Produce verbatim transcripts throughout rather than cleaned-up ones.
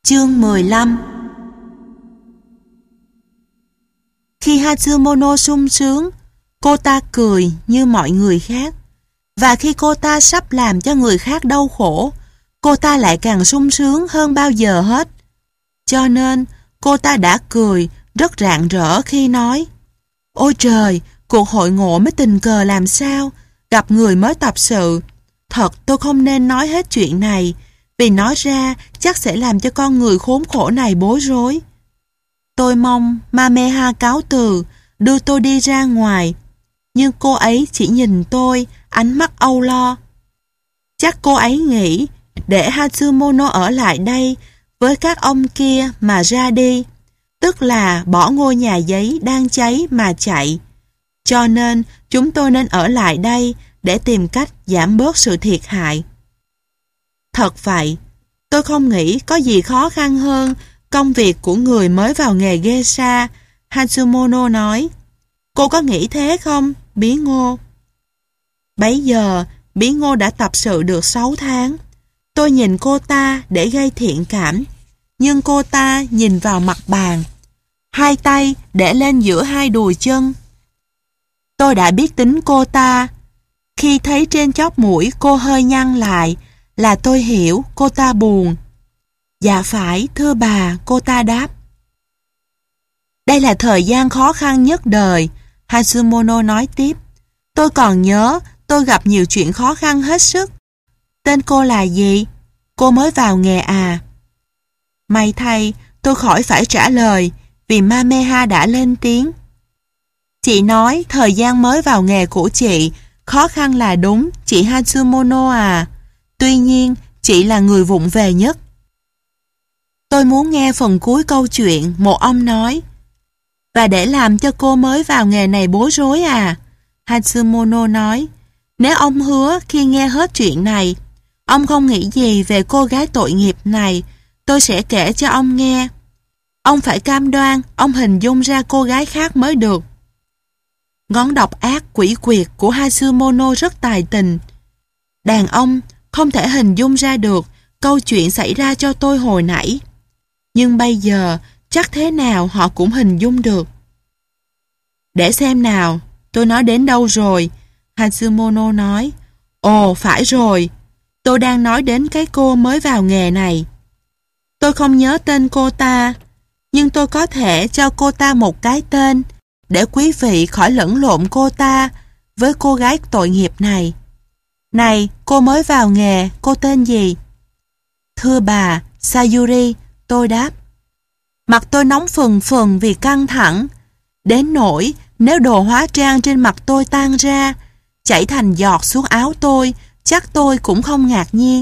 Chương mười lăm. Khi Hatsumono sung sướng, cô ta cười như mọi người khác. Và khi cô ta sắp làm cho người khác đau khổ, cô ta lại càng sung sướng hơn bao giờ hết. Cho nên, cô ta đã cười rất rạng rỡ khi nói: "Ôi trời, cuộc hội ngộ mới tình cờ làm sao, gặp người mới tập sự. Thật tôi không nên nói hết chuyện này, vì nói ra chắc sẽ làm cho con người khốn khổ này bối rối." Tôi mong Mameha cáo từ, đưa tôi đi ra ngoài. Nhưng cô ấy chỉ nhìn tôi, ánh mắt âu lo. Chắc cô ấy nghĩ để Hatsumono ở lại đây với các ông kia mà ra đi, tức là bỏ ngôi nhà giấy đang cháy mà chạy. Cho nên chúng tôi nên ở lại đây để tìm cách giảm bớt sự thiệt hại. Thật vậy, tôi không nghĩ có gì khó khăn hơn công việc của người mới vào nghề geisha, Hatsumono nói. Cô có nghĩ thế không, Bí Ngô? Bấy giờ, Bí Ngô đã tập sự được sáu tháng. Tôi nhìn cô ta để gây thiện cảm, nhưng cô ta nhìn vào mặt bàn, hai tay để lên giữa hai đùi chân. Tôi đã biết tính cô ta. Khi thấy trên chóp mũi cô hơi nhăn lại là tôi hiểu cô ta buồn. Dạ phải, thưa bà, cô ta đáp. Đây là thời gian khó khăn nhất đời, Hatsumono nói tiếp. Tôi còn nhớ tôi gặp nhiều chuyện khó khăn hết sức. Tên cô là gì? Cô mới vào nghề à? May thay, tôi khỏi phải trả lời vì Mameha đã lên tiếng. Chị nói thời gian mới vào nghề của chị khó khăn là đúng, chị Hatsumono à. Tuy nhiên, chị là người vụng về nhất. Tôi muốn nghe phần cuối câu chuyện, một ông nói. Và để làm cho cô mới vào nghề này bối rối à? Hatsumono nói. Nếu ông hứa khi nghe hết chuyện này, ông không nghĩ gì về cô gái tội nghiệp này, tôi sẽ kể cho ông nghe. Ông phải cam đoan ông hình dung ra cô gái khác mới được. Ngón độc ác quỷ quyệt của Hatsumono rất tài tình. Đàn ông không thể hình dung ra được câu chuyện xảy ra cho tôi hồi nãy. Nhưng bây giờ chắc thế nào họ cũng hình dung được. Để xem nào, tôi nói đến đâu rồi? Hatsumono nói. Ồ, phải rồi. Tôi đang nói đến cái cô mới vào nghề này. Tôi không nhớ tên cô ta, nhưng tôi có thể cho cô ta một cái tên để quý vị khỏi lẫn lộn cô ta với cô gái tội nghiệp này. Này, cô mới vào nghề, cô tên gì? Thưa bà, Sayuri, tôi đáp. Mặt tôi nóng phừng phừng vì căng thẳng, đến nỗi nếu đồ hóa trang trên mặt tôi tan ra, chảy thành giọt xuống áo tôi, chắc tôi cũng không ngạc nhiên.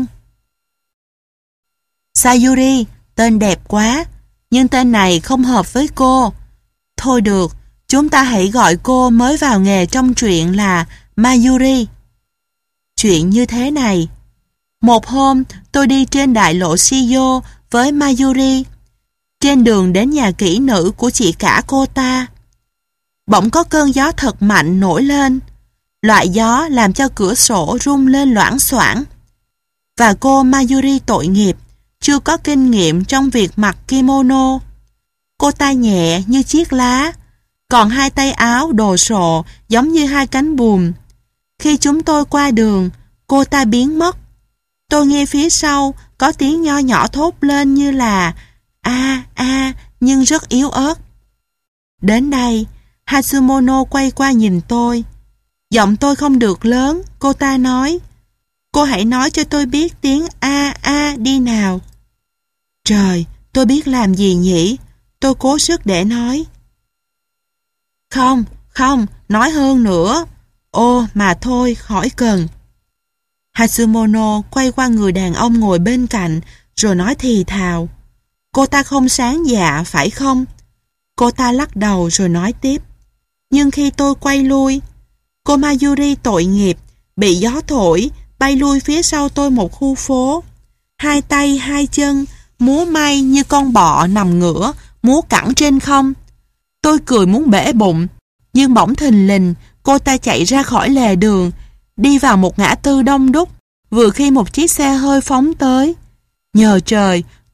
Sayuri, tên đẹp quá, nhưng tên này không hợp với cô. Thôi được, chúng ta hãy gọi cô mới vào nghề trong truyện là Mayuri. Chuyện như thế này. Một hôm, tôi đi trên đại lộ Shijo với Mayuri. Trên đường đến nhà kỹ nữ của chị cả cô ta, bỗng có cơn gió thật mạnh nổi lên. Loại gió làm cho cửa sổ rung lên loảng xoảng. Và cô Mayuri tội nghiệp, chưa có kinh nghiệm trong việc mặc kimono. Cô ta nhẹ như chiếc lá, còn hai tay áo đồ sộ giống như hai cánh buồm. Khi chúng tôi qua đường, cô ta biến mất. Tôi nghe phía sau có tiếng nho nhỏ thốt lên như là a a nhưng rất yếu ớt. Đến đây, Hatsumono quay qua nhìn tôi. Giọng tôi không được lớn, cô ta nói. Cô hãy nói cho tôi biết tiếng a a đi nào. Trời, tôi biết làm gì nhỉ? Tôi cố sức để nói. Không, không, nói hơn nữa. Ô, mà thôi, khỏi cần. Hatsumono quay qua người đàn ông ngồi bên cạnh, rồi nói thì thào. Cô ta không sáng dạ, phải không? Cô ta lắc đầu rồi nói tiếp. Nhưng khi tôi quay lui, cô Mayuri tội nghiệp, bị gió thổi, bay lui phía sau tôi một khu phố. Hai tay, hai chân, múa may như con bọ nằm ngửa, múa cẳng trên không. Tôi cười muốn bể bụng, nhưng bỗng thình lình, cô ta chạy ra khỏi lề đường, đi vào một ngã tư đông đúc, vừa khi một chiếc xe hơi phóng tới. Nhờ trời,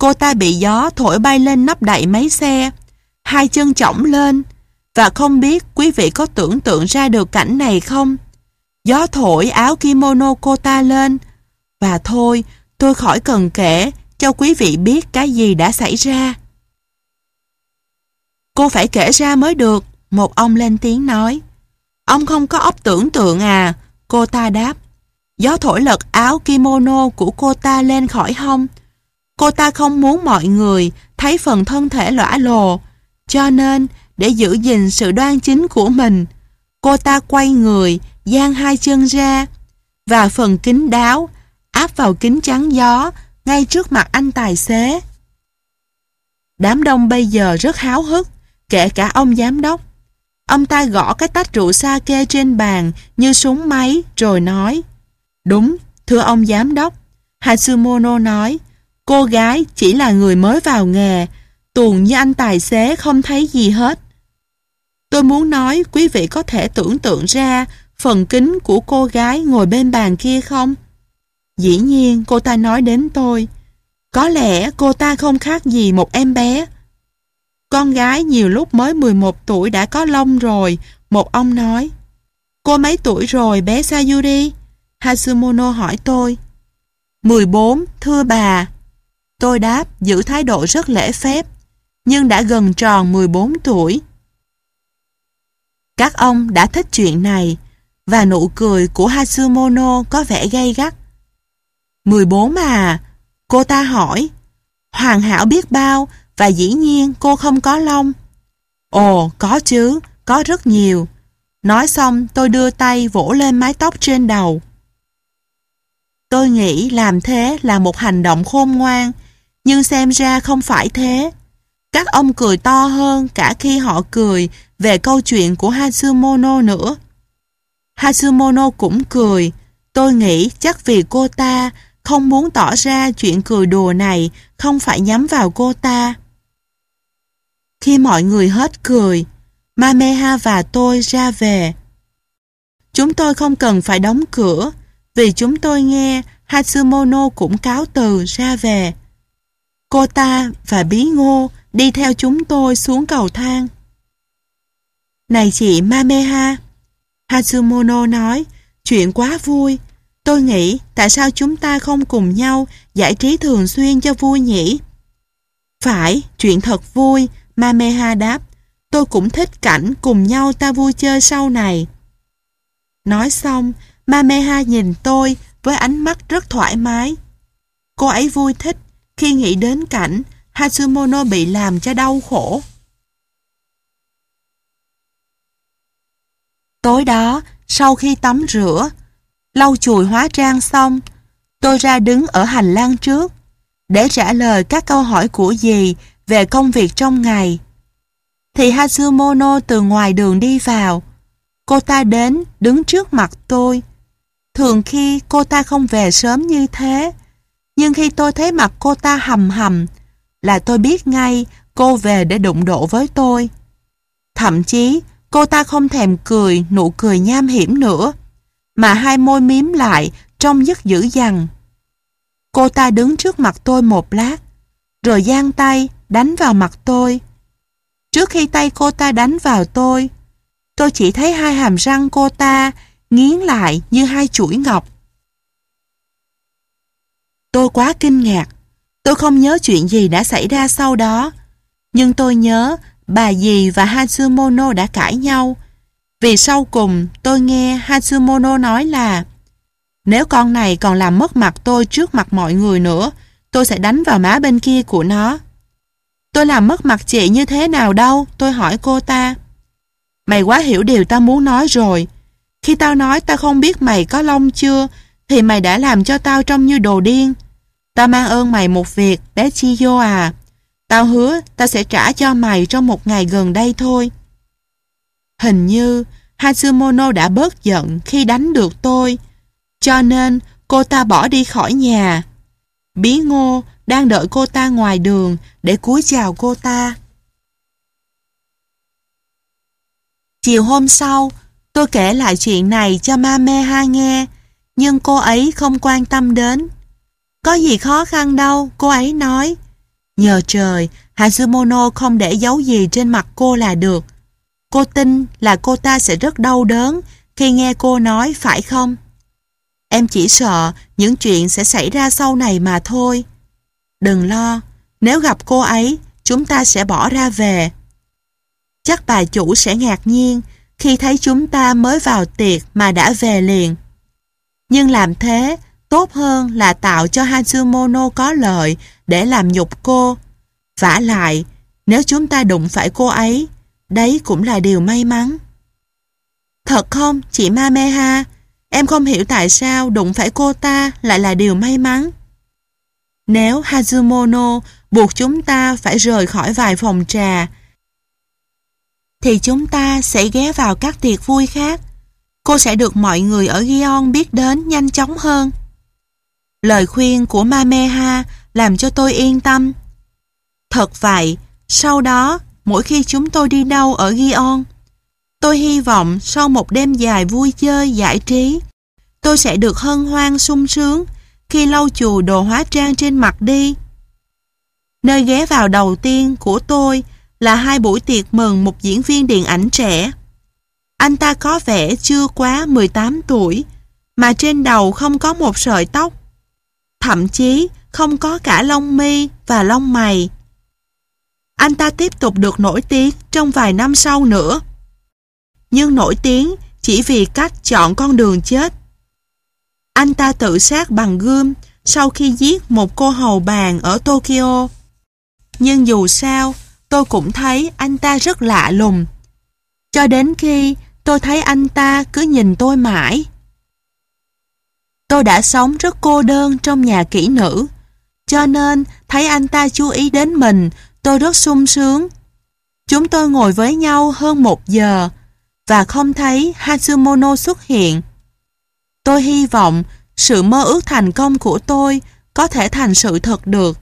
Cô ta bị gió thổi bay lên nắp đậy máy xe, hai chân chỏng lên, và không biết quý vị có tưởng tượng ra được cảnh này không? Gió thổi áo kimono cô ta lên, và thôi, tôi khỏi cần kể cho quý vị biết cái gì đã xảy ra. Cô phải kể ra mới được, một ông lên tiếng nói. Ông không có óc tưởng tượng à? Cô ta đáp. Gió thổi lật áo kimono của cô ta lên khỏi hông. Cô ta không muốn mọi người thấy phần thân thể lõa lồ, cho nên để giữ gìn sự đoan chính của mình, cô ta quay người, dang hai chân ra, và phần kính đáo áp vào kính chắn gió ngay trước mặt anh tài xế. Đám đông bây giờ rất háo hức, kể cả ông giám đốc. Ông ta gõ cái tách rượu sake trên bàn như súng máy rồi nói. Đúng, thưa ông giám đốc, Hatsumono nói, cô gái chỉ là người mới vào nghề, tuồng như anh tài xế không thấy gì hết. Tôi muốn nói quý vị có thể tưởng tượng ra phần kính của cô gái ngồi bên bàn kia không? Dĩ nhiên cô ta nói đến tôi. Có lẽ cô ta không khác gì một em bé. Con gái nhiều lúc mới mười một tuổi đã có lông rồi, một ông nói. Cô mấy tuổi rồi bé Sayuri? Hatsumono hỏi tôi. mười bốn, thưa bà. Tôi đáp giữ thái độ rất lễ phép, nhưng đã gần tròn mười bốn tuổi. Các ông đã thích chuyện này, và nụ cười của Hatsumono có vẻ gay gắt. mười bốn à? Cô ta hỏi. Hoàn hảo biết bao, và dĩ nhiên cô không có lông. Ồ, có chứ, có rất nhiều. Nói xong tôi đưa tay vỗ lên mái tóc trên đầu. Tôi nghĩ làm thế là một hành động khôn ngoan, nhưng xem ra không phải thế. Các ông cười to hơn cả khi họ cười về câu chuyện của Hatsumono nữa. Hatsumono cũng cười. Tôi nghĩ chắc vì cô ta không muốn tỏ ra chuyện cười đùa này không phải nhắm vào cô ta. Khi mọi người hết cười, Mameha và tôi ra về. Chúng tôi không cần phải đóng cửa, vì chúng tôi nghe Hatsumono cũng cáo từ ra về. Cô ta và Bí Ngô đi theo chúng tôi xuống cầu thang. Này chị Mameha, Hatsumono nói, chuyện quá vui. Tôi nghĩ tại sao chúng ta không cùng nhau giải trí thường xuyên cho vui nhỉ? Phải, chuyện thật vui, Mameha đáp. Tôi cũng thích cảnh cùng nhau ta vui chơi sau này. Nói xong, Mameha nhìn tôi với ánh mắt rất thoải mái. Cô ấy vui thích khi nghĩ đến cảnh Hatsumono bị làm cho đau khổ. Tối đó, sau khi tắm rửa, lau chùi hóa trang xong, tôi ra đứng ở hành lang trước để trả lời các câu hỏi của dì về công việc trong ngày. Thì Hatsumono từ ngoài đường đi vào. Cô ta đến đứng trước mặt tôi. Thường khi cô ta không về sớm như thế, nhưng khi tôi thấy mặt cô ta hầm hầm là tôi biết ngay cô về để đụng độ với tôi. Thậm chí cô ta không thèm cười nụ cười nham hiểm nữa, mà hai môi mím lại trông rất dữ dằn. Cô ta đứng trước mặt tôi một lát, rồi giang tay đánh vào mặt tôi. Trước khi tay cô ta đánh vào tôi, tôi chỉ thấy hai hàm răng cô ta nghiến lại như hai chuỗi ngọc. Tôi quá kinh ngạc. Tôi không nhớ chuyện gì đã xảy ra sau đó, nhưng tôi nhớ bà dì và Hatsumono đã cãi nhau, vì sau cùng tôi nghe Hatsumono nói là nếu con này còn làm mất mặt tôi trước mặt mọi người nữa, tôi sẽ đánh vào má bên kia của nó. Tôi làm mất mặt chị như thế nào đâu? Tôi hỏi cô ta. Mày quá hiểu điều tao muốn nói rồi. Khi tao nói tao không biết mày có lông chưa, thì mày đã làm cho tao trông như đồ điên. Tao mang ơn mày một việc, bé Chiyo à. Tao hứa tao sẽ trả cho mày trong một ngày gần đây thôi. Hình như Hatsumono đã bớt giận khi đánh được tôi, cho nên cô ta bỏ đi khỏi nhà. Bí Ngô đang đợi cô ta ngoài đường để cúi chào cô ta. Chiều hôm sau, tôi kể lại chuyện này cho Mameha nghe, nhưng cô ấy không quan tâm đến. Có gì khó khăn đâu, cô ấy nói. Nhờ trời, Hazumono không để dấu gì trên mặt cô là được. Cô tin là cô ta sẽ rất đau đớn khi nghe cô nói, phải không? Em chỉ sợ những chuyện sẽ xảy ra sau này mà thôi. Đừng lo, nếu gặp cô ấy, chúng ta sẽ bỏ ra về. Chắc bà chủ sẽ ngạc nhiên khi thấy chúng ta mới vào tiệc mà đã về liền. Nhưng làm thế tốt hơn là tạo cho Hazumono có lợi để làm nhục cô. Vả lại, nếu chúng ta đụng phải cô ấy, đấy cũng là điều may mắn. Thật không, chị Mameha? Em không hiểu tại sao đụng phải cô ta lại là điều may mắn. Nếu Hazumono buộc chúng ta phải rời khỏi vài phòng trà, thì chúng ta sẽ ghé vào các tiệc vui khác. Cô sẽ được mọi người ở Gion biết đến nhanh chóng hơn. Lời khuyên của Mameha làm cho tôi yên tâm. Thật vậy, sau đó, mỗi khi chúng tôi đi đâu ở Gion, tôi hy vọng sau một đêm dài vui chơi, giải trí, tôi sẽ được hân hoan sung sướng khi lau chùi đồ hóa trang trên mặt đi. Nơi ghé vào đầu tiên của tôi là hai buổi tiệc mừng một diễn viên điện ảnh trẻ. Anh ta có vẻ chưa quá mười tám tuổi, mà trên đầu không có một sợi tóc. Thậm chí không có cả lông mi và lông mày. Anh ta tiếp tục được nổi tiếng trong vài năm sau nữa. Nhưng nổi tiếng chỉ vì cách chọn con đường chết. Anh ta tự sát bằng gươm sau khi giết một cô hầu bàn ở Tokyo. Nhưng dù sao, tôi cũng thấy anh ta rất lạ lùng. Cho đến khi tôi thấy anh ta cứ nhìn tôi mãi. Tôi đã sống rất cô đơn trong nhà kỹ nữ, cho nên thấy anh ta chú ý đến mình, tôi rất sung sướng. Chúng tôi ngồi với nhau hơn một giờ và không thấy Hazumono xuất hiện. Tôi hy vọng sự mơ ước thành công của tôi có thể thành sự thật được.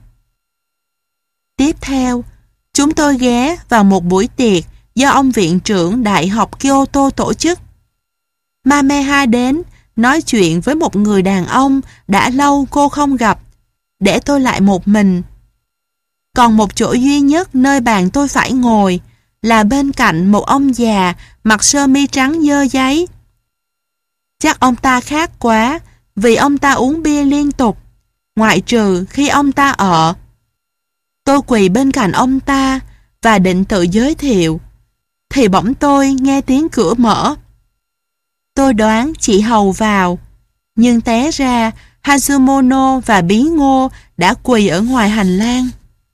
Tiếp theo, chúng tôi ghé vào một buổi tiệc do ông viện trưởng Đại học Kyoto tổ chức. Mameha đến nói chuyện với một người đàn ông đã lâu cô không gặp, để tôi lại một mình. Còn một chỗ duy nhất nơi bàn tôi phải ngồi là bên cạnh một ông già mặc sơ mi trắng dơ giấy. Chắc ông ta khát quá vì ông ta uống bia liên tục, ngoại trừ khi ông ta ở. Tôi quỳ bên cạnh ông ta và định tự giới thiệu, thì bỗng tôi nghe tiếng cửa mở. Tôi đoán chị hầu vào, nhưng té ra Hazumono và Bí Ngô đã quỳ ở ngoài hành lang.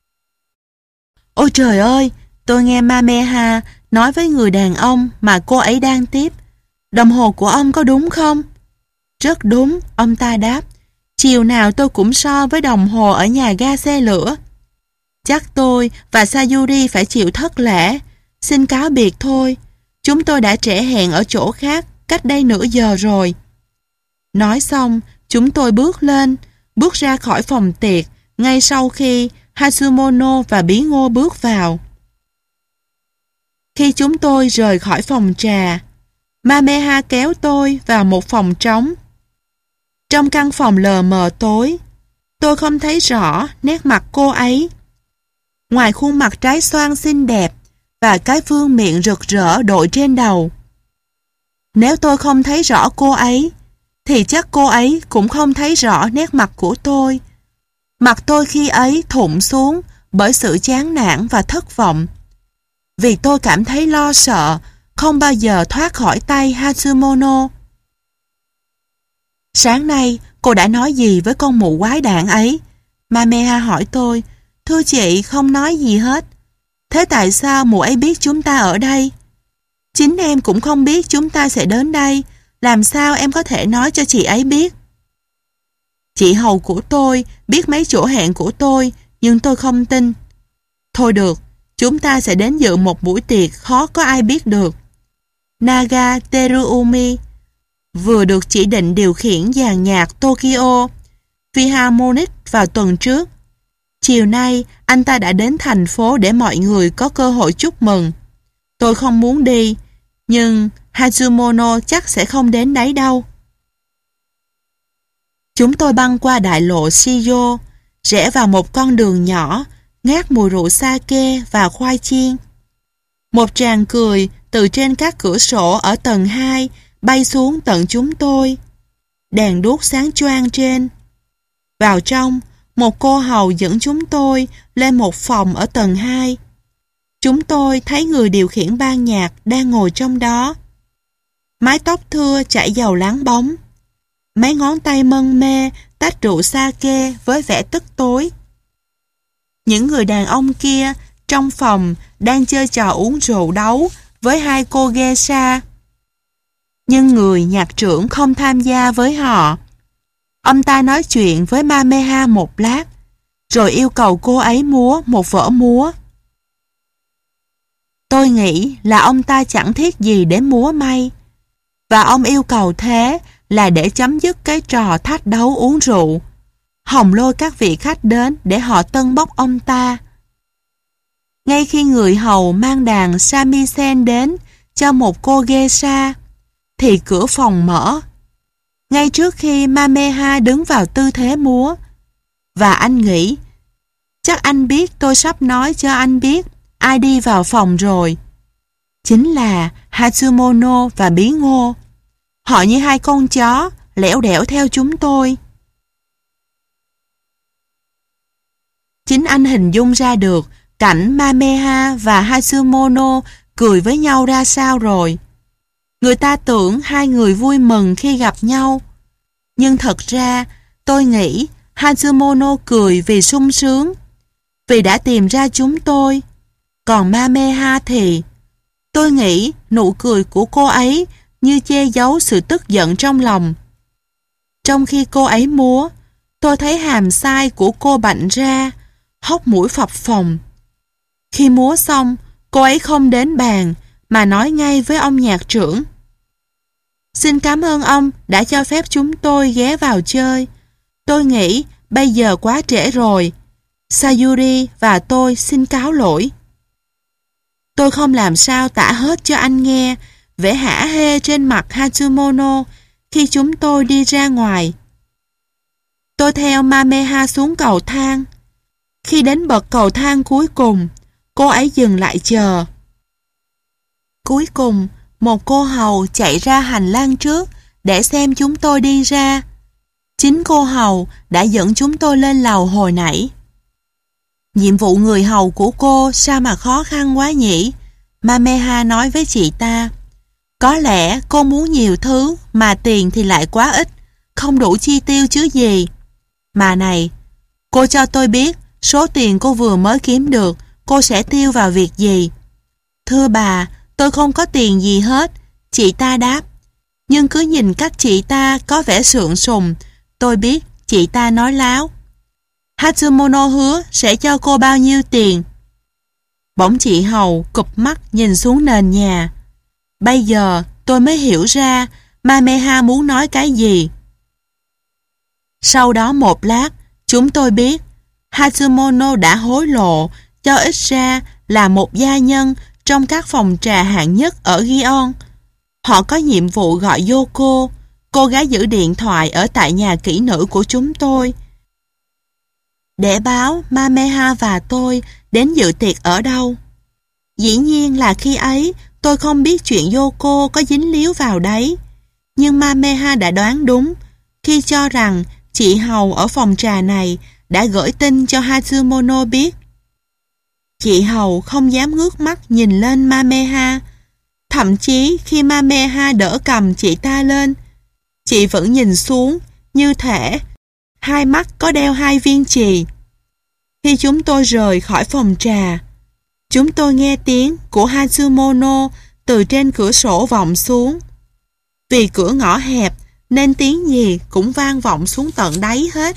Ôi trời ơi, tôi nghe Mameha nói với người đàn ông mà cô ấy đang tiếp. Đồng hồ của ông có đúng không? Rất đúng, ông ta đáp. Chiều nào tôi cũng so với đồng hồ ở nhà ga xe lửa. Chắc tôi và Sayuri phải chịu thất lễ. Xin cáo biệt thôi. Chúng tôi đã trễ hẹn ở chỗ khác cách đây nửa giờ rồi. Nói xong, chúng tôi bước lên, bước ra khỏi phòng tiệc ngay sau khi Hazumono và Bí Ngô bước vào. Khi chúng tôi rời khỏi phòng trà, Mameha kéo tôi vào một phòng trống. Trong căn phòng lờ mờ tối, tôi không thấy rõ nét mặt cô ấy. Ngoài khuôn mặt trái xoan xinh đẹp và cái vương miệng rực rỡ đội trên đầu. Nếu tôi không thấy rõ cô ấy, thì chắc cô ấy cũng không thấy rõ nét mặt của tôi. Mặt tôi khi ấy thụn xuống bởi sự chán nản và thất vọng. Vì tôi cảm thấy lo sợ, không bao giờ thoát khỏi tay Hazumono. Sáng nay, cô đã nói gì với con mụ quái đản ấy? Mameha hỏi tôi. Thưa chị, không nói gì hết. Thế tại sao mụ ấy biết chúng ta ở đây? Chính em cũng không biết chúng ta sẽ đến đây. Làm sao em có thể nói cho chị ấy biết? Chị hầu của tôi biết mấy chỗ hẹn của tôi, nhưng tôi không tin. Thôi được, chúng ta sẽ đến dự một buổi tiệc khó có ai biết được. Naga Teruomi vừa được chỉ định điều khiển dàn nhạc Tokyo Philharmonic vào tuần trước. Chiều nay, anh ta đã đến thành phố để mọi người có cơ hội chúc mừng. Tôi không muốn đi, nhưng Hazumono chắc sẽ không đến đấy đâu. Chúng tôi băng qua đại lộ Shijo, rẽ vào một con đường nhỏ, ngát mùi rượu sake và khoai chiên. Một tràng cười từ trên các cửa sổ ở tầng hai bay xuống tận chúng tôi. Đèn đuốc sáng choang trên. Vào trong, một cô hầu dẫn chúng tôi lên một phòng ở tầng hai. Chúng tôi thấy người điều khiển ban nhạc đang ngồi trong đó. Mái tóc thưa chảy dầu láng bóng. Mấy ngón tay mân mê tách rượu sake với vẻ tức tối. Những người đàn ông kia trong phòng đang chơi trò uống rượu đấu với hai cô geisha. Nhưng người nhạc trưởng không tham gia với họ. Ông ta nói chuyện với Mameha một lát, rồi yêu cầu cô ấy múa một vở múa. Tôi nghĩ là ông ta chẳng thiết gì để múa may, và ông yêu cầu thế là để chấm dứt cái trò thách đấu uống rượu, hòng lôi các vị khách đến để họ tâng bốc ông ta. Ngay khi người hầu mang đàn shamisen đến cho một cô geisha, thì cửa phòng mở. Ngay trước khi Mameha đứng vào tư thế múa, và anh nghĩ, chắc anh biết tôi sắp nói cho anh biết ai đi vào phòng rồi. Chính là Hatsumono và Bí Ngô. Họ như hai con chó lẻo đẻo theo chúng tôi. Chính anh hình dung ra được cảnh Mameha và Hatsumono cười với nhau ra sao rồi. Người ta tưởng hai người vui mừng khi gặp nhau. Nhưng thật ra tôi nghĩ Hatsumono cười vì sung sướng, vì đã tìm ra chúng tôi. Còn Mameha thì tôi nghĩ nụ cười của cô ấy như che giấu sự tức giận trong lòng. Trong khi cô ấy múa, tôi thấy hàm sai của cô bạnh ra, hốc mũi phập phồng. Khi múa xong, cô ấy không đến bàn mà nói ngay với ông nhạc trưởng: "Xin cảm ơn ông đã cho phép chúng tôi ghé vào chơi. Tôi nghĩ bây giờ quá trễ rồi. Sayuri và tôi xin cáo lỗi." Tôi không làm sao tả hết cho anh nghe vẻ hả hê trên mặt Hatsumono khi chúng tôi đi ra ngoài. Tôi theo Mameha xuống cầu thang. Khi đến bậc cầu thang cuối cùng, cô ấy dừng lại chờ. Cuối cùng, một cô hầu chạy ra hành lang trước để xem chúng tôi đi ra. Chính cô hầu đã dẫn chúng tôi lên lầu hồi nãy. "Nhiệm vụ người hầu của cô sao mà khó khăn quá nhỉ?" Mameha nói với chị ta. "Có lẽ cô muốn nhiều thứ mà tiền thì lại quá ít, không đủ chi tiêu chứ gì. Mà này, cô cho tôi biết số tiền cô vừa mới kiếm được cô sẽ tiêu vào việc gì?" "Thưa bà, tôi không có tiền gì hết," chị ta đáp. Nhưng cứ nhìn cách chị ta có vẻ sượng sùng, tôi biết chị ta nói láo. "Hatsumono hứa sẽ cho cô bao nhiêu tiền?" Bỗng chị hầu cụp mắt nhìn xuống nền nhà. Bây giờ tôi mới hiểu ra Mameha muốn nói cái gì. Sau đó một lát, chúng tôi biết Hatsumono đã hối lộ cho ít ra là một gia nhân trong các phòng trà hạng nhất ở Gion. Họ có nhiệm vụ gọi Yoko, cô gái giữ điện thoại ở tại nhà kỹ nữ của chúng tôi, để báo Mameha và tôi đến dự tiệc ở đâu. Dĩ nhiên là khi ấy tôi không biết chuyện Yoko có dính líu vào đấy. Nhưng Mameha đã đoán đúng khi cho rằng chị hầu ở phòng trà này đã gửi tin cho Hatsumono biết. Chị hầu không dám ngước mắt nhìn lên Mameha. Thậm chí khi Mameha đỡ cầm chị ta lên, chị vẫn nhìn xuống như thể hai mắt có đeo hai viên chì. Khi chúng tôi rời khỏi phòng trà, chúng tôi nghe tiếng của Hatsumono từ trên cửa sổ vọng xuống. Vì cửa ngõ hẹp nên tiếng gì cũng vang vọng xuống tận đáy hết.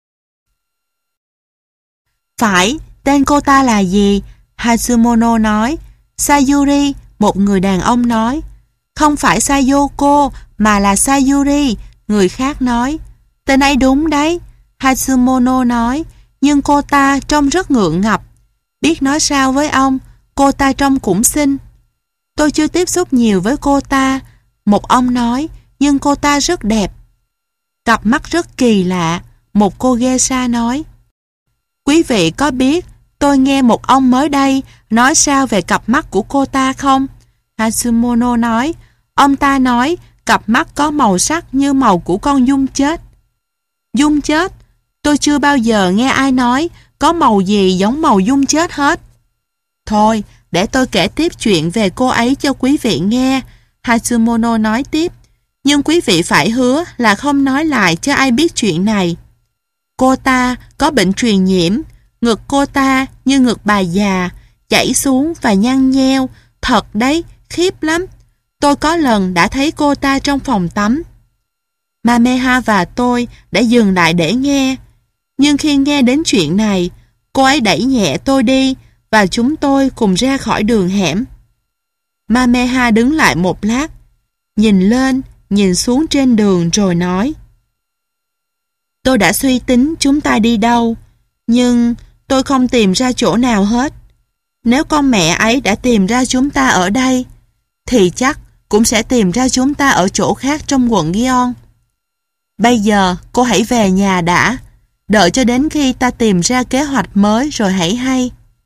"Phải, tên cô ta là gì?" Hatsumono nói. "Sayuri," một người đàn ông nói. "Không phải Sayoko mà là Sayuri," người khác nói. "Tên ấy đúng đấy," Hatsumono nói, "nhưng cô ta trông rất ngượng ngập. Biết nói sao với ông, cô ta trông cũng xinh." "Tôi chưa tiếp xúc nhiều với cô ta," một ông nói, "nhưng cô ta rất đẹp." "Cặp mắt rất kỳ lạ," một cô geisha nói. "Quý vị có biết tôi nghe một ông mới đây nói sao về cặp mắt của cô ta không? Hatsumono nói, ông ta nói cặp mắt có màu sắc như màu của con giun chết. Giun chết? Tôi chưa bao giờ nghe ai nói có màu gì giống màu giun chết hết. Thôi, để tôi kể tiếp chuyện về cô ấy cho quý vị nghe. Hatsumono nói tiếp, nhưng quý vị phải hứa là không nói lại cho ai biết chuyện này. Cô ta có bệnh truyền nhiễm, ngực cô ta như ngực bà già, chảy xuống và nhăn nheo, thật đấy, khiếp lắm. Tôi có lần đã thấy cô ta trong phòng tắm. Mameha và tôi đã dừng lại để nghe, nhưng khi nghe đến chuyện này, cô ấy đẩy nhẹ tôi đi và chúng tôi cùng ra khỏi đường hẻm. Mameha đứng lại một lát, nhìn lên, nhìn xuống trên đường rồi nói, tôi đã suy tính chúng ta đi đâu, nhưng tôi không tìm ra chỗ nào hết. Nếu con mẹ ấy đã tìm ra chúng ta ở đây, thì chắc cũng sẽ tìm ra chúng ta ở chỗ khác trong quận Gion. Bây giờ cô hãy về nhà đã, đợi cho đến khi ta tìm ra kế hoạch mới rồi hãy hay.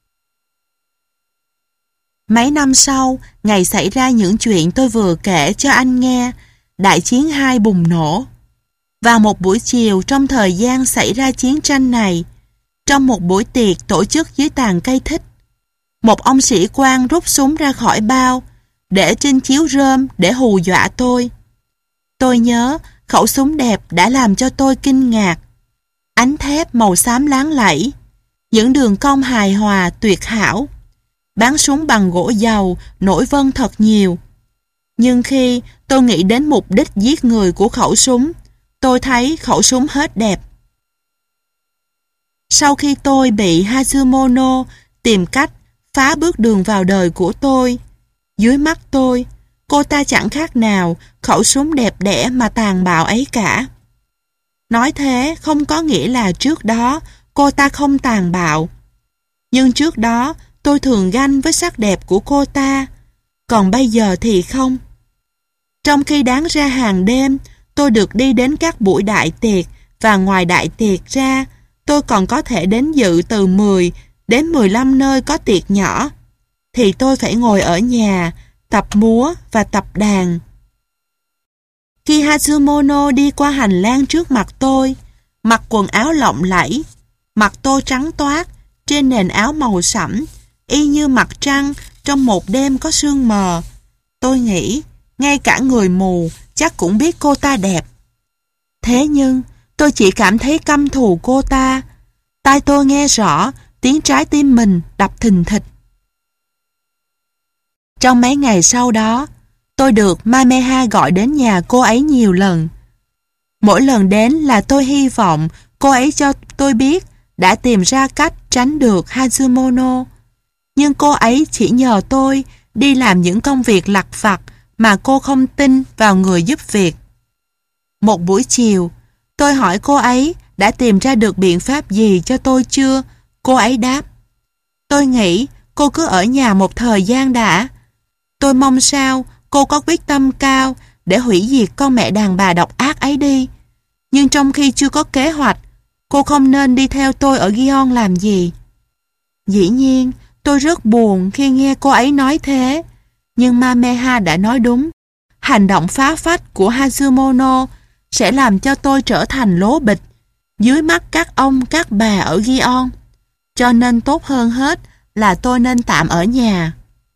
Mấy năm sau, ngày xảy ra những chuyện tôi vừa kể cho anh nghe, Đại chiến hai bùng nổ. Vào một buổi chiều trong thời gian xảy ra chiến tranh này, trong một buổi tiệc tổ chức dưới tàn cây thích, một ông sĩ quan rút súng ra khỏi bao, để trên chiếu rơm để hù dọa tôi. Tôi nhớ khẩu súng đẹp đã làm cho tôi kinh ngạc. Ánh thép màu xám láng lẫy, những đường cong hài hòa tuyệt hảo. Bán súng bằng gỗ dầu nổi vân thật nhiều. Nhưng khi tôi nghĩ đến mục đích giết người của khẩu súng, tôi thấy khẩu súng hết đẹp. Sau khi tôi bị Hatsumono tìm cách phá bước đường vào đời của tôi, dưới mắt tôi, cô ta chẳng khác nào khẩu súng đẹp đẽ mà tàn bạo ấy cả. Nói thế không có nghĩa là trước đó cô ta không tàn bạo. Nhưng trước đó tôi thường ganh với sắc đẹp của cô ta, còn bây giờ thì không. Trong khi đáng ra hàng đêm, tôi được đi đến các buổi đại tiệc và ngoài đại tiệc ra, tôi còn có thể đến dự từ mười đến mười lăm nơi có tiệc nhỏ, thì tôi phải ngồi ở nhà, tập múa và tập đàn. Khi Hatsumono đi qua hành lang trước mặt tôi, mặc quần áo lộng lẫy, mặt tô trắng toát, trên nền áo màu sẫm, y như mặt trăng trong một đêm có sương mờ, tôi nghĩ, ngay cả người mù chắc cũng biết cô ta đẹp. Thế nhưng, tôi chỉ cảm thấy căm thù cô ta. Tai tôi nghe rõ tiếng trái tim mình đập thình thịch. Trong mấy ngày sau đó, tôi được Mameha gọi đến nhà cô ấy nhiều lần. Mỗi lần đến là tôi hy vọng cô ấy cho tôi biết đã tìm ra cách tránh được Hatsumono. Nhưng cô ấy chỉ nhờ tôi đi làm những công việc lặt vặt mà cô không tin vào người giúp việc. Một buổi chiều, tôi hỏi cô ấy đã tìm ra được biện pháp gì cho tôi chưa? Cô ấy đáp, tôi nghĩ cô cứ ở nhà một thời gian đã. Tôi mong sao cô có quyết tâm cao để hủy diệt con mẹ đàn bà độc ác ấy đi. Nhưng trong khi chưa có kế hoạch, cô không nên đi theo tôi ở Gion làm gì. Dĩ nhiên, tôi rất buồn khi nghe cô ấy nói thế. Nhưng Mameha đã nói đúng. Hành động phá phách của Hatsumono sẽ làm cho tôi trở thành lố bịch dưới mắt các ông các bà ở Gion. Cho nên tốt hơn hết là tôi nên tạm ở nhà.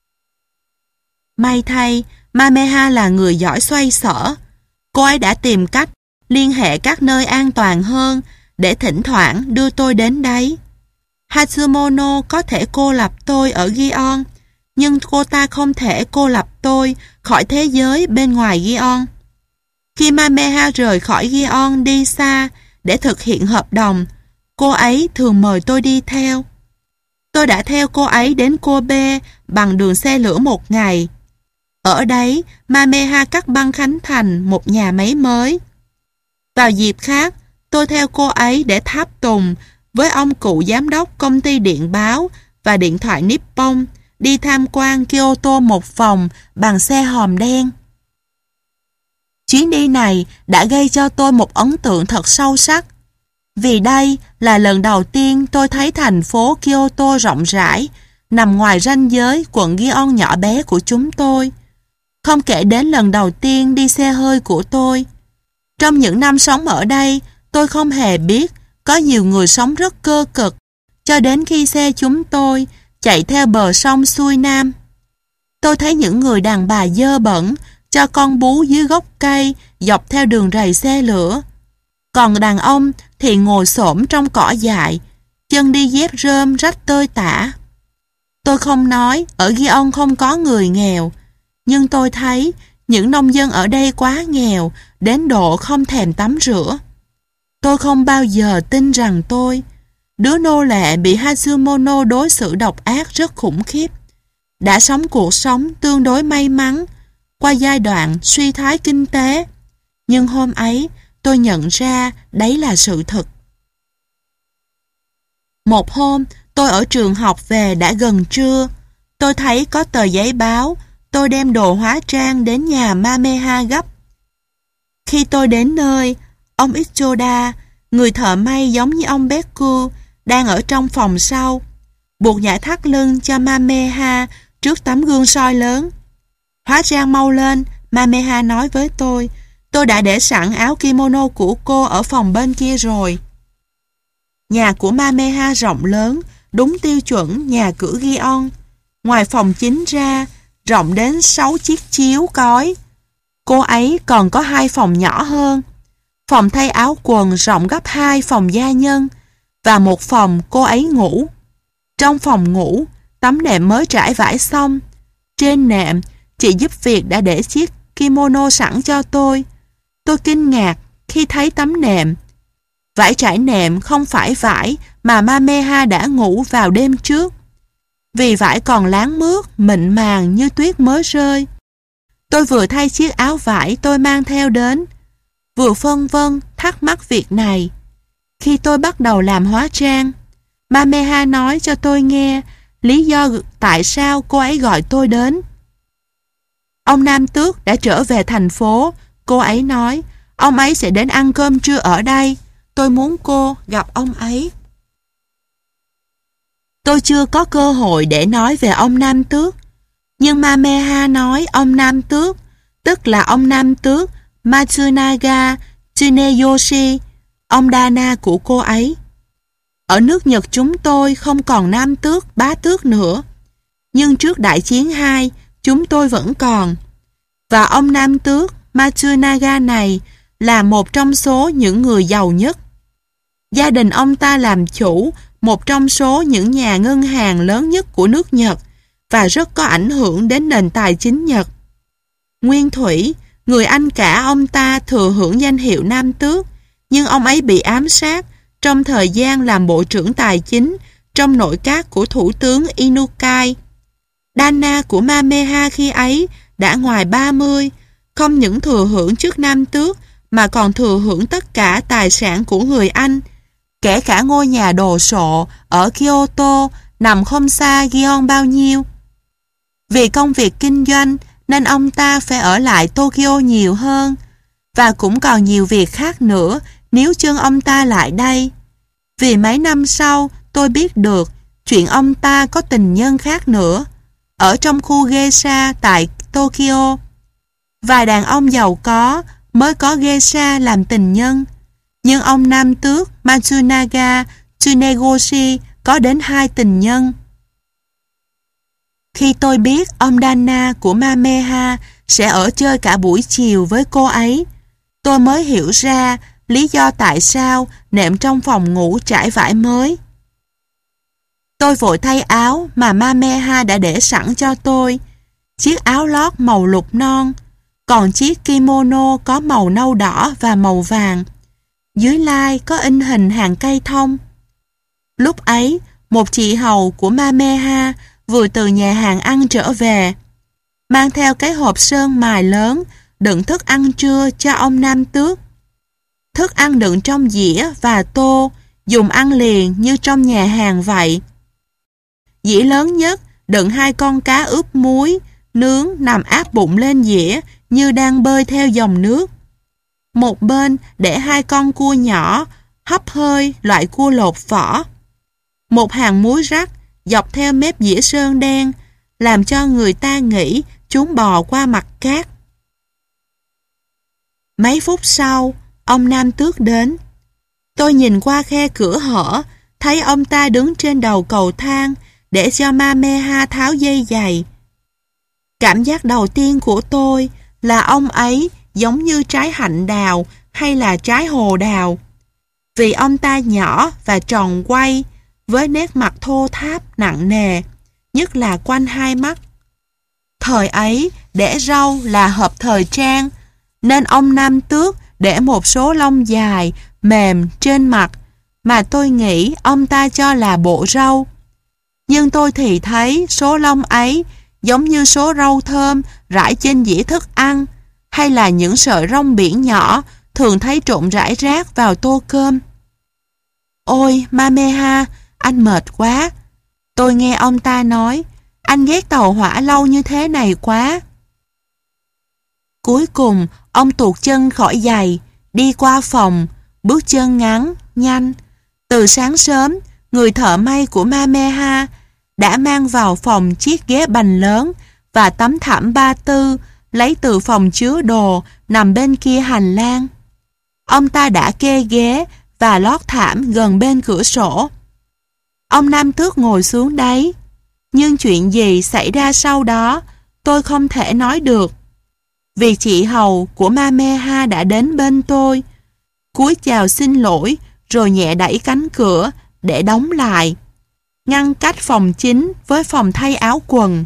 May thay, Mameha là người giỏi xoay sở. Cô ấy đã tìm cách liên hệ các nơi an toàn hơn để thỉnh thoảng đưa tôi đến đấy. Hatsumono có thể cô lập tôi ở Gion, nhưng cô ta không thể cô lập tôi khỏi thế giới bên ngoài Gion. Khi Mameha rời khỏi Gion đi xa để thực hiện hợp đồng, cô ấy thường mời tôi đi theo. Tôi đã theo cô ấy đến Kobe bằng đường xe lửa một ngày. Ở đấy, Mameha cắt băng khánh thành một nhà máy mới. Vào dịp khác, tôi theo cô ấy để tháp tùng với ông cụ giám đốc công ty điện báo và điện thoại Nippon đi tham quan Kyoto một vòng bằng xe hòm đen. Chuyến đi này đã gây cho tôi một ấn tượng thật sâu sắc. Vì đây là lần đầu tiên tôi thấy thành phố Kyoto rộng rãi, nằm ngoài ranh giới quận Gion nhỏ bé của chúng tôi. Không kể đến lần đầu tiên đi xe hơi của tôi. Trong những năm sống ở đây, tôi không hề biết có nhiều người sống rất cơ cực, cho đến khi xe chúng tôi chạy theo bờ sông xuôi nam. Tôi thấy những người đàn bà dơ bẩn cho con bú dưới gốc cây dọc theo đường rầy xe lửa. Còn đàn ông thì ngồi xổm trong cỏ dại, chân đi dép rơm rách tơi tả. Tôi không nói ở Gion không có người nghèo, nhưng tôi thấy những nông dân ở đây quá nghèo đến độ không thèm tắm rửa. Tôi không bao giờ tin rằng tôi, đứa nô lệ bị Hatsumono đối xử độc ác rất khủng khiếp, đã sống cuộc sống tương đối may mắn qua giai đoạn suy thoái kinh tế. Nhưng hôm ấy tôi nhận ra đấy là sự thật. Một hôm tôi ở trường học về đã gần trưa. Tôi thấy có tờ giấy báo. Tôi đem đồ hóa trang đến nhà Mameha gấp. Khi tôi đến nơi, ông Ichoda, người thợ may giống như ông Beku, đang ở trong phòng sau, buộc nhảy thắt lưng cho Mameha trước tấm gương soi lớn. Hóa trang mau lên, Mameha nói với tôi. Tôi đã để sẵn áo kimono của cô ở phòng bên kia rồi. Nhà của Mameha rộng lớn, đúng tiêu chuẩn nhà cửa Gion. Ngoài phòng chính ra, rộng đến sáu chiếc chiếu cói. Cô ấy còn có hai phòng nhỏ hơn. Phòng thay áo quần rộng gấp hai phòng gia nhân và một phòng cô ấy ngủ. Trong phòng ngủ, tấm nệm mới trải vải xong. Trên nệm, chị giúp việc đã để chiếc kimono sẵn cho tôi. Tôi kinh ngạc khi thấy tấm nệm. Vải trải nệm không phải vải mà Mameha đã ngủ vào đêm trước, vì vải còn láng mướt, mịn màng như tuyết mới rơi. Tôi vừa thay chiếc áo vải tôi mang theo đến, vừa phân vân thắc mắc việc này. Khi tôi bắt đầu làm hóa trang, Mameha nói cho tôi nghe lý do tại sao cô ấy gọi tôi đến. Ông Nam Tước đã trở về thành phố. Cô ấy nói ông ấy sẽ đến ăn cơm trưa ở đây. Tôi muốn cô gặp ông ấy. Tôi chưa có cơ hội để nói về ông Nam Tước. Nhưng Mameha nói ông Nam Tước, tức là ông Nam Tước Matsunaga Tsuneyoshi, ông Dana của cô ấy. Ở nước Nhật chúng tôi không còn Nam Tước, Bá Tước nữa. Nhưng trước Đại chiến hai, chúng tôi vẫn còn. Và ông Nam Tước Matsunaga này là một trong số những người giàu nhất. Gia đình ông ta làm chủ một trong số những nhà ngân hàng lớn nhất của nước Nhật và rất có ảnh hưởng đến nền tài chính Nhật. Nguyên thủy, người anh cả ông ta thừa hưởng danh hiệu Nam Tước, nhưng ông ấy bị ám sát trong thời gian làm bộ trưởng tài chính trong nội các của thủ tướng Inukai. Dana của Mameha khi ấy đã ngoài ba mươi, không những thừa hưởng chức Nam Tước mà còn thừa hưởng tất cả tài sản của người Anh, kể cả ngôi nhà đồ sộ ở Kyoto nằm không xa Gion bao nhiêu. Vì công việc kinh doanh nên ông ta phải ở lại Tokyo nhiều hơn, và cũng còn nhiều việc khác nữa nếu chân ông ta lại đây. Vì mấy năm sau tôi biết được chuyện ông ta có tình nhân khác nữa ở trong khu geisha tại Tokyo. Vài đàn ông giàu có mới có geisha làm tình nhân, nhưng ông Nam Tước Matsunaga Tsuneyoshi có đến hai tình nhân. Khi tôi biết ông Dana của Mameha sẽ ở chơi cả buổi chiều với cô ấy, tôi mới hiểu ra lý do tại sao nệm trong phòng ngủ trải vải mới. Tôi vội thay áo mà Mameha đã để sẵn cho tôi, chiếc áo lót màu lục non, còn chiếc kimono có màu nâu đỏ và màu vàng. Dưới lai có in hình hàng cây thông. Lúc ấy, một chị hầu của Mameha vừa từ nhà hàng ăn trở về, mang theo cái hộp sơn mài lớn đựng thức ăn trưa cho ông Nam Tước. Thức ăn đựng trong dĩa và tô, dùng ăn liền như trong nhà hàng vậy. Dĩa lớn nhất đựng hai con cá ướp muối, nướng nằm áp bụng lên dĩa như đang bơi theo dòng nước. Một bên để hai con cua nhỏ, hấp hơi loại cua lột vỏ. Một hàng muối rắc dọc theo mép dĩa sơn đen, làm cho người ta nghĩ chúng bò qua mặt cát. Mấy phút sau, ông Nam Tước đến. Tôi nhìn qua khe cửa hở, thấy ông ta đứng trên đầu cầu thang để cho Mameha tháo dây giày. Cảm giác đầu tiên của tôi là ông ấy giống như trái hạnh đào hay là trái hồ đào. Vì ông ta nhỏ và tròn quay, với nét mặt thô tháp nặng nề, nhất là quanh hai mắt. Thời ấy, để râu là hợp thời trang, nên ông Nam Tước để một số lông dài, mềm trên mặt, mà tôi nghĩ ông ta cho là bộ râu. Nhưng tôi thì thấy số lông ấy giống như số rau thơm rải trên dĩa thức ăn, hay là những sợi rong biển nhỏ thường thấy trộn rải rác vào tô cơm. Ôi, Mameha, anh mệt quá. Tôi nghe ông ta nói, anh ghét tàu hỏa lâu như thế này quá. Cuối cùng, ông tuột chân khỏi giày, đi qua phòng, bước chân ngắn, nhanh. Từ sáng sớm, người thợ may của Mameha đã mang vào phòng chiếc ghế bành lớn và tấm thảm ba tư lấy từ phòng chứa đồ nằm bên kia hành lang. Ông ta đã kê ghế và lót thảm gần bên cửa sổ. Ông Nam Tước ngồi xuống đấy. Nhưng chuyện gì xảy ra sau đó tôi không thể nói được. Vì chị hầu của Mameha đã đến bên tôi, cúi chào xin lỗi rồi nhẹ đẩy cánh cửa để đóng lại, ngăn cách phòng chính với phòng thay áo quần.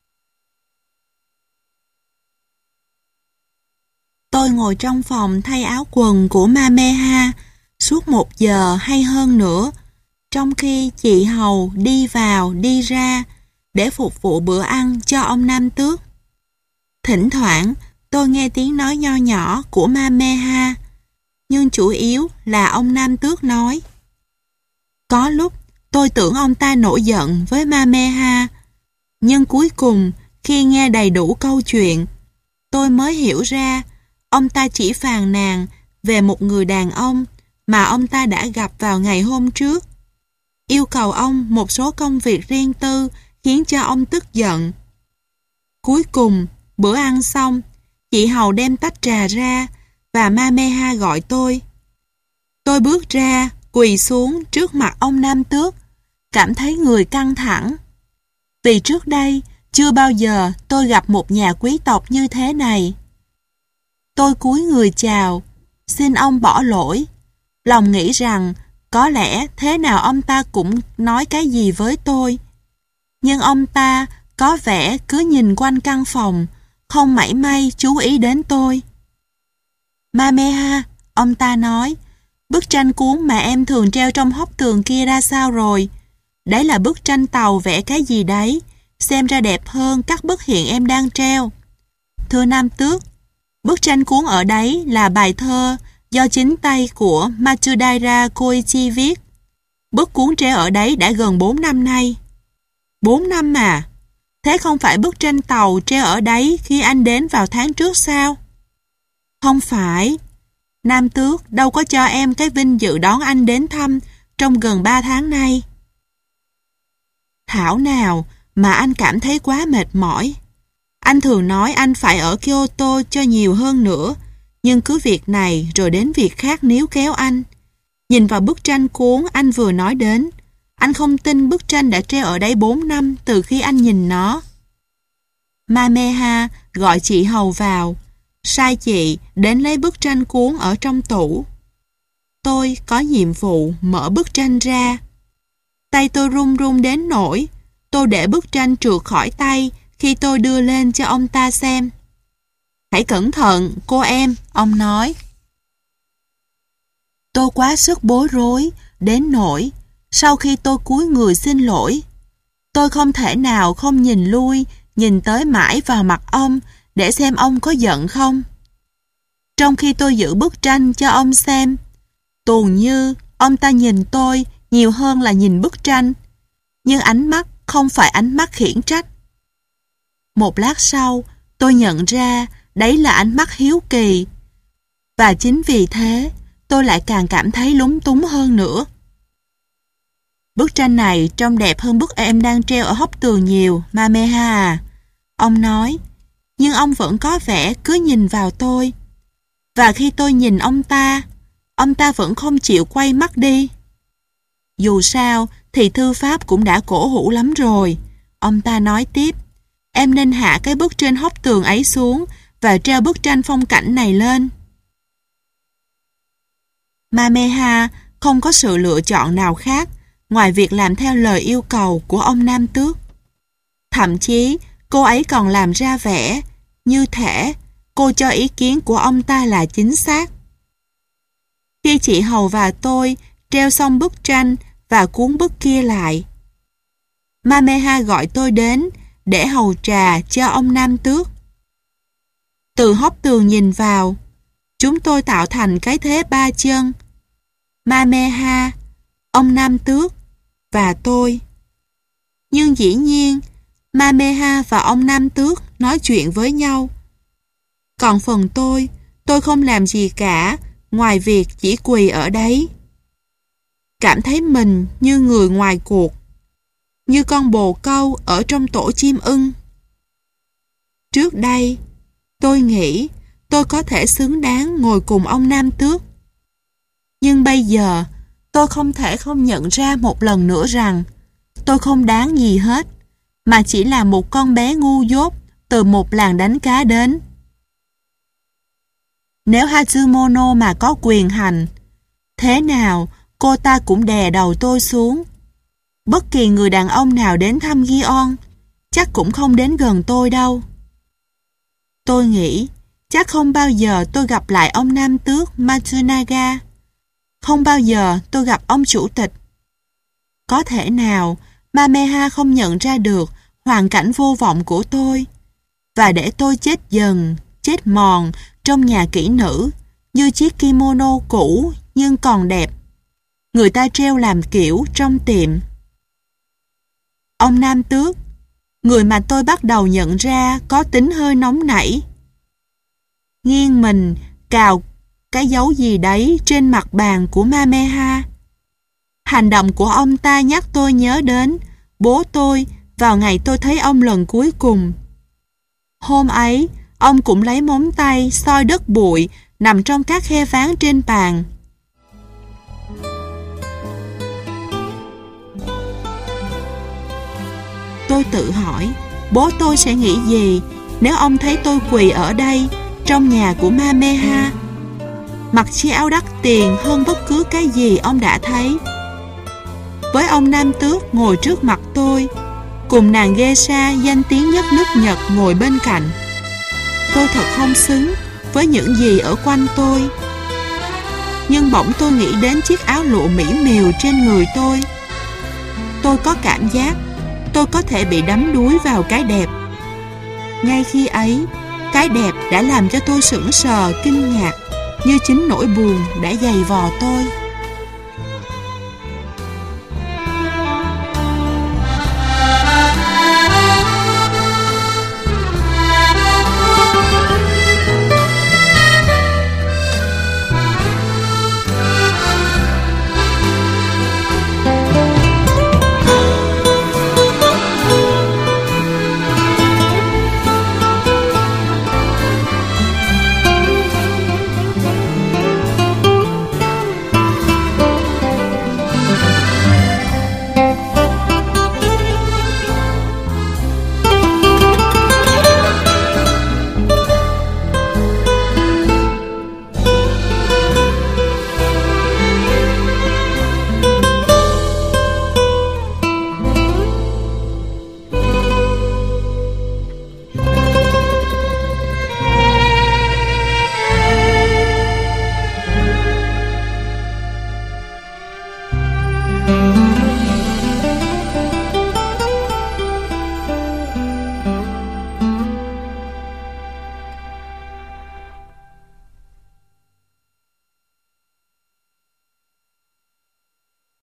Tôi ngồi trong phòng thay áo quần của Mameha suốt một giờ hay hơn nữa, trong khi chị hầu đi vào đi ra để phục vụ bữa ăn cho ông Nam Tước. Thỉnh thoảng tôi nghe tiếng nói nho nhỏ của Mameha, nhưng chủ yếu là ông Nam Tước nói. Có lúc tôi tưởng ông ta nổi giận với Mameha, nhưng cuối cùng khi nghe đầy đủ câu chuyện, tôi mới hiểu ra ông ta chỉ phàn nàn về một người đàn ông mà ông ta đã gặp vào ngày hôm trước, yêu cầu ông một số công việc riêng tư khiến cho ông tức giận. Cuối cùng, bữa ăn xong, chị hầu đem tách trà ra và Mameha gọi tôi. Tôi bước ra, quỳ xuống trước mặt ông Nam Tước, cảm thấy người căng thẳng. Vì trước đây, chưa bao giờ tôi gặp một nhà quý tộc như thế này. Tôi cúi người chào, xin ông bỏ lỗi. Lòng nghĩ rằng có lẽ thế nào ông ta cũng nói cái gì với tôi. Nhưng ông ta có vẻ cứ nhìn quanh căn phòng, không mảy may chú ý đến tôi. Mameha, ông ta nói, bức tranh cuốn mà em thường treo trong hốc tường kia ra sao rồi? Đấy là bức tranh tàu vẽ cái gì đấy, xem ra đẹp hơn các bức hiện em đang treo. Thưa Nam Tước, bức tranh cuốn ở đấy là bài thơ do chính tay của Matsudaira Koichi viết. Bức cuốn treo ở đấy đã gần bốn năm nay. bốn năm mà? Thế không phải bức tranh tàu treo ở đấy khi anh đến vào tháng trước sao? Không phải. Nam Tước đâu có cho em cái vinh dự đón anh đến thăm trong gần ba tháng nay. Thảo nào mà anh cảm thấy quá mệt mỏi. Anh thường nói anh phải ở Kyoto cho nhiều hơn nữa, nhưng cứ việc này rồi đến việc khác níu kéo anh. Nhìn vào bức tranh cuốn anh vừa nói đến, anh không tin bức tranh đã treo ở đây bốn năm từ khi anh nhìn nó. Mameha gọi chị hầu vào, sai chị đến lấy bức tranh cuốn ở trong tủ. Tôi có nhiệm vụ mở bức tranh ra. Tay tôi run run đến nỗi tôi để bức tranh trượt khỏi tay khi tôi đưa lên cho ông ta xem. Hãy cẩn thận, cô em, ông nói. Tôi quá sức bối rối, đến nỗi sau khi tôi cúi người xin lỗi, tôi không thể nào không nhìn lui, nhìn tới mãi vào mặt ông để xem ông có giận không. Trong khi tôi giữ bức tranh cho ông xem, tuồn như ông ta nhìn tôi nhiều hơn là nhìn bức tranh, nhưng ánh mắt không phải ánh mắt khiển trách. Một lát sau, tôi nhận ra đấy là ánh mắt hiếu kỳ. Và chính vì thế, tôi lại càng cảm thấy lúng túng hơn nữa. Bức tranh này trông đẹp hơn bức em đang treo ở hốc tường nhiều, Mameha à. Ông nói, nhưng ông vẫn có vẻ cứ nhìn vào tôi. Và khi tôi nhìn ông ta, ông ta vẫn không chịu quay mắt đi. Dù sao thì thư pháp cũng đã cổ hủ lắm rồi. Ông ta nói tiếp, em nên hạ cái bức trên hốc tường ấy xuống và treo bức tranh phong cảnh này lên. Mameha không có sự lựa chọn nào khác ngoài việc làm theo lời yêu cầu của ông Nam Tước. Thậm chí cô ấy còn làm ra vẻ như thể cô cho ý kiến của ông ta là chính xác. Khi chị hầu và tôi treo xong bức tranh và cuốn bức kia lại, Mameha gọi tôi đến để hầu trà cho ông Nam Tước. Từ hốc tường nhìn vào, chúng tôi tạo thành cái thế ba chân: Mameha, ông Nam Tước và tôi. Nhưng dĩ nhiên, Mameha và ông Nam Tước nói chuyện với nhau. Còn phần tôi, tôi không làm gì cả ngoài việc chỉ quỳ ở đấy. Cảm thấy mình như người ngoài cuộc, như con bồ câu ở trong tổ chim ưng. Trước đây, tôi nghĩ tôi có thể xứng đáng ngồi cùng ông Nam Tước. Nhưng bây giờ, tôi không thể không nhận ra một lần nữa rằng tôi không đáng gì hết, mà chỉ là một con bé ngu dốt từ một làng đánh cá đến. Nếu Hazumono mà có quyền hành, thế nào cô ta cũng đè đầu tôi xuống. Bất kỳ người đàn ông nào đến thăm Gion chắc cũng không đến gần tôi đâu. Tôi nghĩ chắc không bao giờ tôi gặp lại ông Nam Tước Matsunaga. Không bao giờ tôi gặp ông chủ tịch. Có thể nào Mameha không nhận ra được hoàn cảnh vô vọng của tôi, và để tôi chết dần, chết mòn trong nhà kỹ nữ như chiếc kimono cũ nhưng còn đẹp, người ta treo làm kiểu trong tiệm. Ông Nam Tước, người mà tôi bắt đầu nhận ra có tính hơi nóng nảy, nghiêng mình cào cái dấu gì đấy trên mặt bàn của Mameha. Hành động của ông ta nhắc tôi nhớ đến bố tôi vào ngày tôi thấy ông lần cuối cùng. Hôm ấy, ông cũng lấy móng tay soi đất bụi nằm trong các khe ván trên bàn. Tôi tự hỏi, bố tôi sẽ nghĩ gì nếu ông thấy tôi quỳ ở đây, trong nhà của Mameha, mặc chiếc áo đắt tiền hơn bất cứ cái gì ông đã thấy, với ông Nam Tước ngồi trước mặt tôi, cùng nàng geisha danh tiếng nhất nước Nhật ngồi bên cạnh. Tôi thật không xứng với những gì ở quanh tôi. Nhưng bỗng tôi nghĩ đến chiếc áo lụa mỹ miều trên người tôi. Tôi có cảm giác tôi có thể bị đắm đuối vào cái đẹp. Ngay khi ấy, cái đẹp đã làm cho tôi sững sờ kinh ngạc, như chính nỗi buồn đã dày vò tôi.